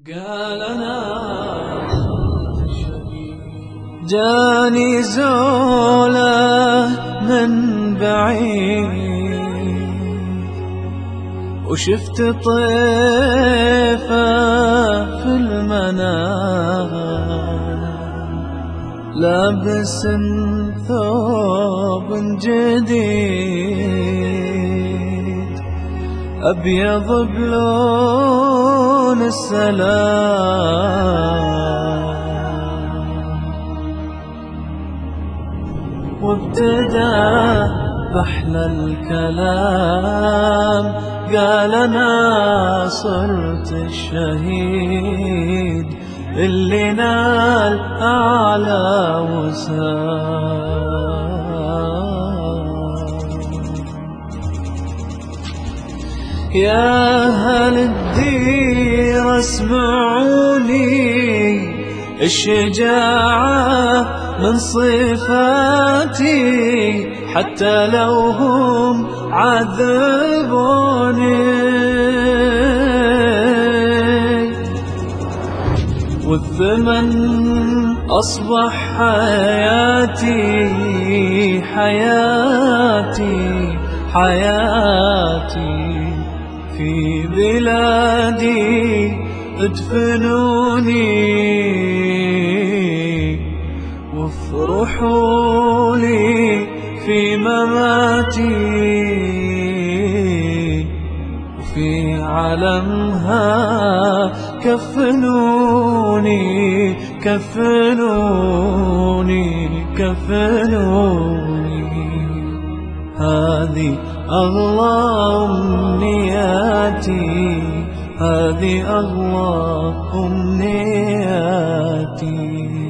قال أنا جاني زوله من بعيد وشفت طيفه في المنام لابس ثوب جديد أبيض بلون السلام وابتدى بأحلى الكلام قال أنا صرت الشهيد اللي نال أعلى وسام. يا أهل الدير اسمعوني الشجاعة من صفاتي حتى لو هم عذبوني والثمن أصبح حياتي حياتي حياتي في بلادي ادفنوني وافرحوا لي في مماتي وفي علمها كفنوني كفنوني كفنوني. هذه أغلى أمنياتي هذه أغلى أمنياتي.